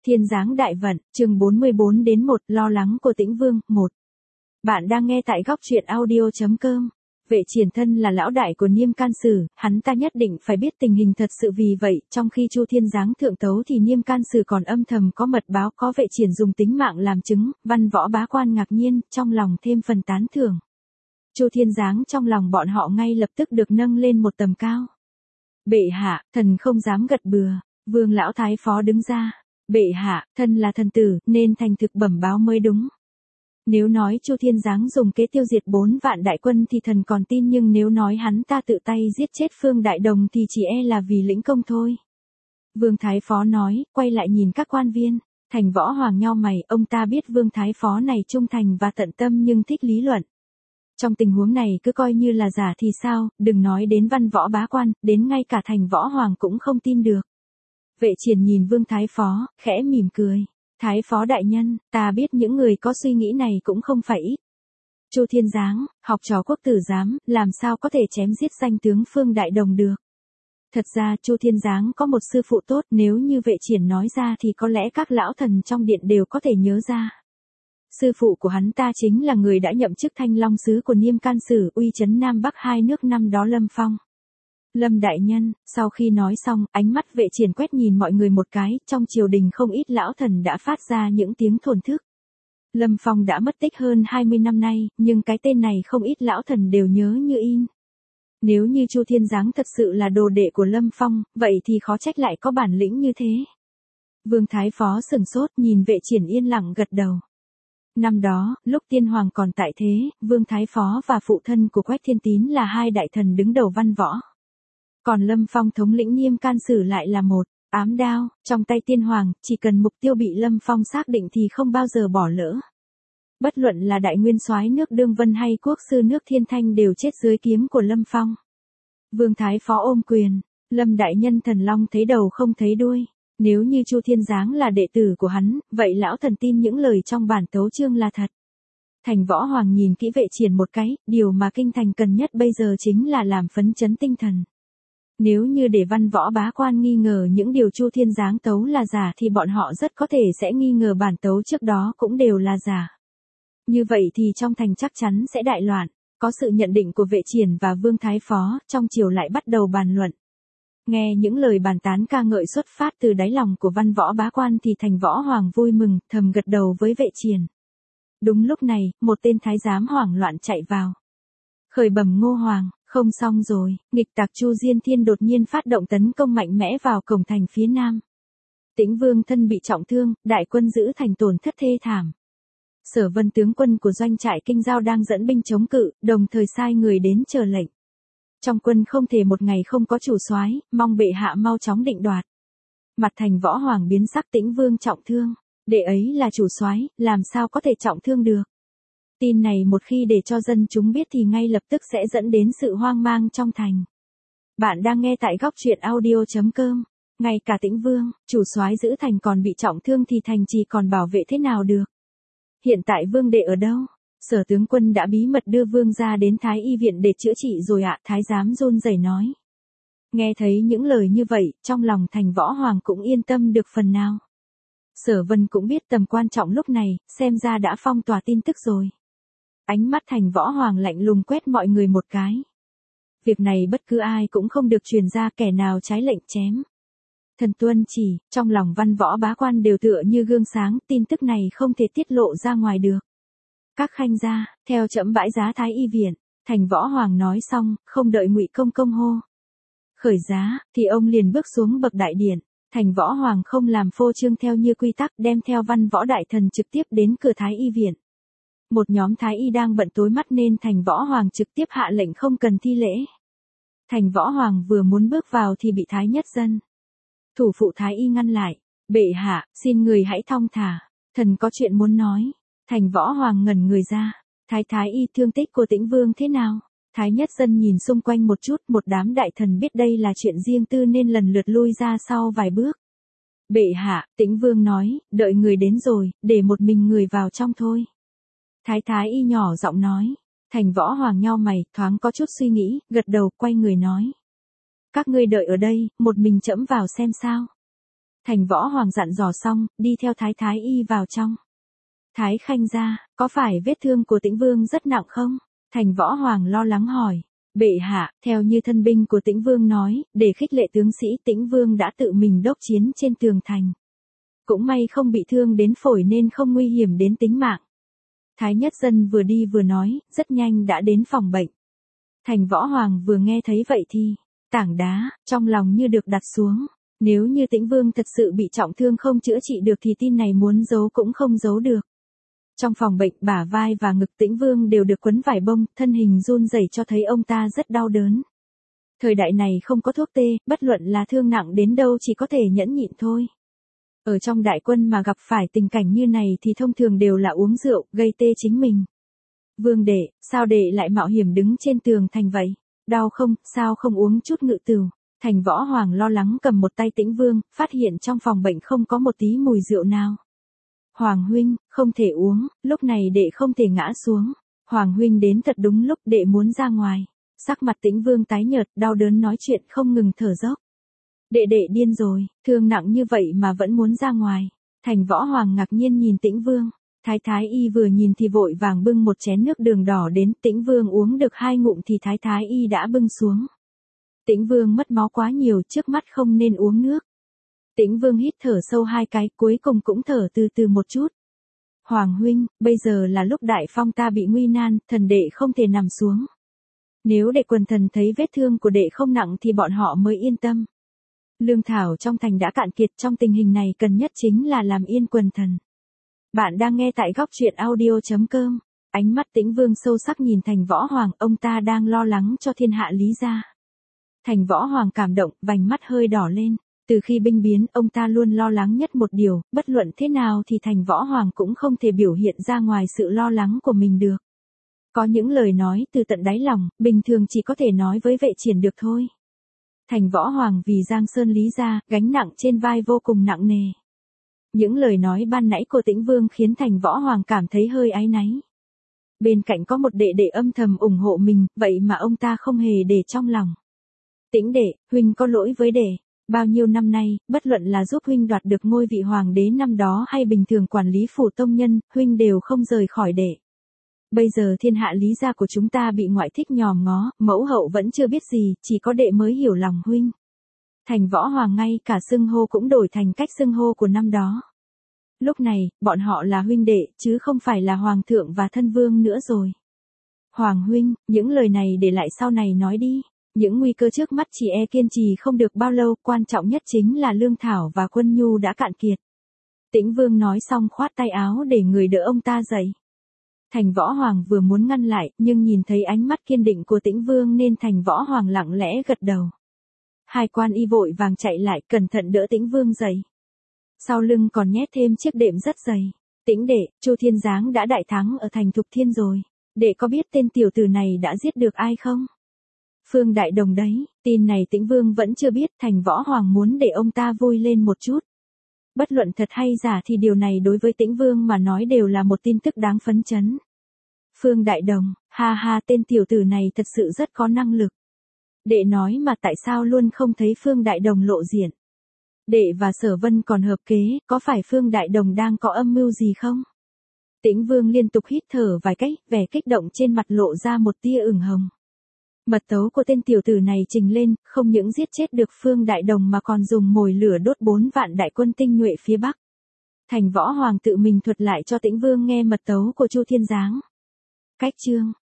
Thiên giáng đại vận, chương 44 đến 1, lo lắng của Tĩnh Vương, 1. Bạn đang nghe tại góc truyện audio.com. Vệ Triển thân là lão đại của Niêm Can Sử, hắn ta nhất định phải biết tình hình thật sự, vì vậy, trong khi Chu Thiên giáng thượng tấu thì Niêm Can Sử còn âm thầm có mật báo có Vệ Triển dùng tính mạng làm chứng, văn võ bá quan ngạc nhiên, trong lòng thêm phần tán thưởng. Chu Thiên giáng trong lòng bọn họ ngay lập tức được nâng lên một tầm cao. Bệ hạ, thần không dám gật bừa. Vương lão thái phó đứng ra. Bệ hạ, thân là thần tử, nên thành thực bẩm báo mới đúng. Nếu nói Chu Thiên giáng dùng kế tiêu diệt 4 vạn đại quân thì thần còn tin, nhưng nếu nói hắn ta tự tay giết chết Phương Đại Đồng thì chỉ e là vì lĩnh công thôi. Vương thái phó nói, quay lại nhìn các quan viên. Thành Võ Hoàng nhau mày, ông ta biết Vương thái phó này trung thành và tận tâm nhưng thích lý luận. Trong tình huống này cứ coi như là giả thì sao, đừng nói đến văn võ bá quan, đến ngay cả Thành Võ Hoàng cũng không tin được. Vệ Triển nhìn Vương thái phó, khẽ mỉm cười. Thái phó đại nhân, ta biết những người có suy nghĩ này cũng không phải ít. Chu Thiên giáng, học trò quốc tử giám, làm sao có thể chém giết danh tướng Phương Đại Đồng được. Thật ra Chu Thiên giáng có một sư phụ tốt, nếu như Vệ Triển nói ra thì có lẽ các lão thần trong điện đều có thể nhớ ra. Sư phụ của hắn ta chính là người đã nhậm chức Thanh Long sứ của Niêm Can Sử, uy chấn Nam Bắc hai nước năm đó, Lâm Phong. Lâm đại nhân, sau khi nói xong, ánh mắt Vệ Triển quét nhìn mọi người một cái, trong triều đình không ít lão thần đã phát ra những tiếng thổn thức. Lâm Phong đã mất tích hơn 20 năm nay, nhưng cái tên này không ít lão thần đều nhớ như in. Nếu như Chu Thiên giáng thật sự là đồ đệ của Lâm Phong, vậy thì khó trách lại có bản lĩnh như thế. Vương thái phó sửng sốt, nhìn Vệ Triển yên lặng gật đầu. Năm đó, lúc tiên hoàng còn tại thế, Vương thái phó và phụ thân của Quách Thiên Tín là hai đại thần đứng đầu văn võ. Còn Lâm Phong thống lĩnh Niêm Can Sử lại là một ám đao, trong tay tiên hoàng, chỉ cần mục tiêu bị Lâm Phong xác định thì không bao giờ bỏ lỡ. Bất luận là đại nguyên soái nước Đương Vân hay quốc sư nước Thiên Thanh đều chết dưới kiếm của Lâm Phong. Vương thái phó ôm quyền, Lâm đại nhân thần long thấy đầu không thấy đuôi. Nếu như Chu Thiên giáng là đệ tử của hắn, vậy lão thần tin những lời trong bản tấu chương là thật. Thành Võ Hoàng nhìn kỹ Vệ Triển một cái, điều mà kinh thành cần nhất bây giờ chính là làm phấn chấn tinh thần. Nếu như để văn võ bá quan nghi ngờ những điều Chu Thiên giáng tấu là giả thì bọn họ rất có thể sẽ nghi ngờ bản tấu trước đó cũng đều là giả. Như vậy thì trong thành chắc chắn sẽ đại loạn. Có sự nhận định của Vệ Triển và Vương thái phó, trong triều lại bắt đầu bàn luận. Nghe những lời bàn tán ca ngợi xuất phát từ đáy lòng của văn võ bá quan thì Thành Võ Hoàng vui mừng, thầm gật đầu với Vệ Triển. Đúng lúc này, một tên thái giám hoảng loạn chạy vào. Khởi bẩm Ngô Hoàng, không xong rồi, nghịch tặc Chu Diên Thiên đột nhiên phát động tấn công mạnh mẽ vào cổng thành phía nam. Tĩnh Vương thân bị trọng thương, đại quân giữ thành tổn thất thê thảm. Sở Vân tướng quân của doanh trại Kinh Giao đang dẫn binh chống cự, đồng thời sai người đến chờ lệnh. Trong quân không thể một ngày không có chủ soái, mong bệ hạ mau chóng định đoạt. Mặt Thành Võ Hoàng biến sắc, Tĩnh Vương trọng thương, đệ ấy là chủ soái, làm sao có thể trọng thương được. Tin này một khi để cho dân chúng biết thì ngay lập tức sẽ dẫn đến sự hoang mang trong thành. Bạn đang nghe tại góc truyện audio.com. Ngay cả Tĩnh Vương, chủ soái giữ thành còn bị trọng thương thì thành trì còn bảo vệ thế nào được. Hiện tại Vương đệ ở đâu? Sở tướng quân đã bí mật đưa Vương gia đến Thái Y viện để chữa trị rồi ạ, thái giám run rẩy nói. Nghe thấy những lời như vậy, trong lòng Thành Võ Hoàng cũng yên tâm được phần nào. Sở Vân cũng biết tầm quan trọng lúc này, xem ra đã phong tỏa tin tức rồi. Ánh mắt Thành Võ Hoàng lạnh lùng quét mọi người một cái. Việc này bất cứ ai cũng không được truyền ra, kẻ nào trái lệnh chém. Thần tuân chỉ, trong lòng văn võ bá quan đều tựa như gương sáng, tin tức này không thể tiết lộ ra ngoài được. Các khanh gia, theo trẫm bãi giá Thái Y viện. Thành Võ Hoàng nói xong, không đợi Ngụy Công Công hô khởi giá, thì ông liền bước xuống bậc đại điện. Thành Võ Hoàng không làm phô trương theo như quy tắc, đem theo văn võ đại thần trực tiếp đến cửa Thái Y viện. Một nhóm Thái Y đang bận tối mắt nên Thành Võ Hoàng trực tiếp hạ lệnh không cần thi lễ. Thành Võ Hoàng vừa muốn bước vào thì bị Thái Nhất Dân, thủ phụ Thái Y ngăn lại. Bệ hạ, xin người hãy thong thả, thần có chuyện muốn nói. Thành Võ Hoàng ngẩn người ra. Thái Y, thương tích của Tĩnh Vương thế nào? Thái Nhất Dân nhìn xung quanh một chút, một đám đại thần biết đây là chuyện riêng tư nên lần lượt lui ra sau vài bước. Bệ hạ, Tĩnh Vương nói, đợi người đến rồi, để một mình người vào trong thôi. Thái Y nhỏ giọng nói. Thành Võ Hoàng nhau mày, thoáng có chút suy nghĩ, gật đầu, quay người nói. Các ngươi đợi ở đây, một mình trẫm vào xem sao. Thành Võ Hoàng dặn dò xong, đi theo Thái Thái Y vào trong. Thái Khanh gia, có phải vết thương của Tĩnh Vương rất nặng không? Thành Võ Hoàng lo lắng hỏi. Bệ hạ, theo như thân binh của Tĩnh Vương nói, để khích lệ tướng sĩ Tĩnh Vương đã tự mình đốc chiến trên tường thành. Cũng may không bị thương đến phổi nên không nguy hiểm đến tính mạng. Thái Nhất Dân vừa đi vừa nói, rất nhanh đã đến phòng bệnh. Thành Võ Hoàng vừa nghe thấy vậy thì, tảng đá, trong lòng như được đặt xuống. Nếu như Tĩnh Vương thật sự bị trọng thương không chữa trị được thì tin này muốn giấu cũng không giấu được. Trong phòng bệnh, bả vai và ngực Tĩnh Vương đều được quấn vải bông, thân hình run rẩy cho thấy ông ta rất đau đớn. Thời đại này không có thuốc tê, bất luận là thương nặng đến đâu chỉ có thể nhẫn nhịn thôi. Ở trong đại quân mà gặp phải tình cảnh như này thì thông thường đều là uống rượu, gây tê chính mình. Vương đệ, sao đệ lại mạo hiểm đứng trên tường thành vậy? Đau không, sao không uống chút ngự tửu? Thành Võ Hoàng lo lắng cầm một tay Tĩnh Vương, phát hiện trong phòng bệnh không có một tí mùi rượu nào. Hoàng huynh, không thể uống, lúc này đệ không thể ngã xuống. Hoàng huynh đến thật đúng lúc, đệ muốn ra ngoài. Sắc mặt Tĩnh Vương tái nhợt, đau đớn nói chuyện không ngừng thở dốc. Đệ điên rồi, thương nặng như vậy mà vẫn muốn ra ngoài. Thành Võ Hoàng ngạc nhiên nhìn Tĩnh Vương. Thái Thái Y vừa nhìn thì vội vàng bưng một chén nước đường đỏ đến. Tĩnh Vương uống được 2 ngụm thì Thái Thái Y đã bưng xuống. Tĩnh Vương mất máu quá nhiều, trước mắt không nên uống nước. Tĩnh Vương hít thở sâu 2 cái, cuối cùng cũng thở từ từ một chút. Hoàng huynh, bây giờ là lúc đại phong ta bị nguy nan, thần đệ không thể nằm xuống. Nếu đệ quần thần thấy vết thương của đệ không nặng thì bọn họ mới yên tâm. Lương thảo trong thành đã cạn kiệt, trong tình hình này cần nhất chính là làm yên quần thần. Bạn đang nghe tại góc truyện audio.com. Ánh mắt Tĩnh Vương sâu sắc nhìn Thành Võ Hoàng, ông ta đang lo lắng cho thiên hạ Lý gia. Thành Võ Hoàng cảm động, vành mắt hơi đỏ lên. Từ khi binh biến, ông ta luôn lo lắng nhất một điều, bất luận thế nào thì Thành Võ Hoàng cũng không thể biểu hiện ra ngoài sự lo lắng của mình được. Có những lời nói từ tận đáy lòng, bình thường chỉ có thể nói với Vệ Triển được thôi. Thành Võ Hoàng vì Giang Sơn Lý gia, gánh nặng trên vai vô cùng nặng nề. Những lời nói ban nãy của Tĩnh Vương khiến Thành Võ Hoàng cảm thấy hơi áy náy. Bên cạnh có một đệ đệ âm thầm ủng hộ mình, vậy mà ông ta không hề để trong lòng. Tĩnh đệ, huynh có lỗi với đệ. Bao nhiêu năm nay, bất luận là giúp huynh đoạt được ngôi vị hoàng đế năm đó hay bình thường quản lý phủ tông nhân, huynh đều không rời khỏi đệ. Bây giờ thiên hạ Lý gia của chúng ta bị ngoại thích nhòm ngó, mẫu hậu vẫn chưa biết gì, chỉ có đệ mới hiểu lòng huynh. Thành Võ Hoàng ngay cả xưng hô cũng đổi thành cách xưng hô của năm đó. Lúc này, bọn họ là huynh đệ, chứ không phải là hoàng thượng và thân vương nữa rồi. Hoàng huynh, những lời này để lại sau này nói đi. Những nguy cơ trước mắt chỉ kiên trì không được bao lâu, quan trọng nhất chính là lương thảo và quân nhu đã cạn kiệt. Tĩnh Vương nói xong khoát tay áo để người đỡ ông ta dậy. Thành Võ Hoàng vừa muốn ngăn lại, nhưng nhìn thấy ánh mắt kiên định của Tĩnh Vương nên Thành Võ Hoàng lặng lẽ gật đầu. Hai quan y vội vàng chạy lại, cẩn thận đỡ Tĩnh Vương dậy. Sau lưng còn nhét thêm chiếc đệm rất dày. Tĩnh đệ, Chu Thiên Giáng đã đại thắng ở thành Thục Thiên rồi. Đệ có biết tên tiểu tử này đã giết được ai không? Phương Đại Đồng đấy, tin này Tĩnh Vương vẫn chưa biết, Thành Võ Hoàng muốn để ông ta vui lên một chút. Bất luận thật hay giả thì điều này đối với Tĩnh Vương mà nói đều là một tin tức đáng phấn chấn. Phương Đại Đồng, ha ha, tên tiểu tử này thật sự rất có năng lực. Đệ nói mà tại sao luôn không thấy Phương Đại Đồng lộ diện. Đệ và Sở Vân còn hợp kế, có phải Phương Đại Đồng đang có âm mưu gì không? Tĩnh Vương liên tục hít thở vài cái, vẻ kích động trên mặt lộ ra một tia ửng hồng. Mật tấu của tên tiểu tử này trình lên, không những giết chết được Phương Đại Đồng mà còn dùng mồi lửa đốt 4 vạn đại quân tinh nhuệ phía Bắc. Thành Võ Hoàng tự mình thuật lại cho Tĩnh Vương nghe mật tấu của Chu Thiên Giáng. Cách chương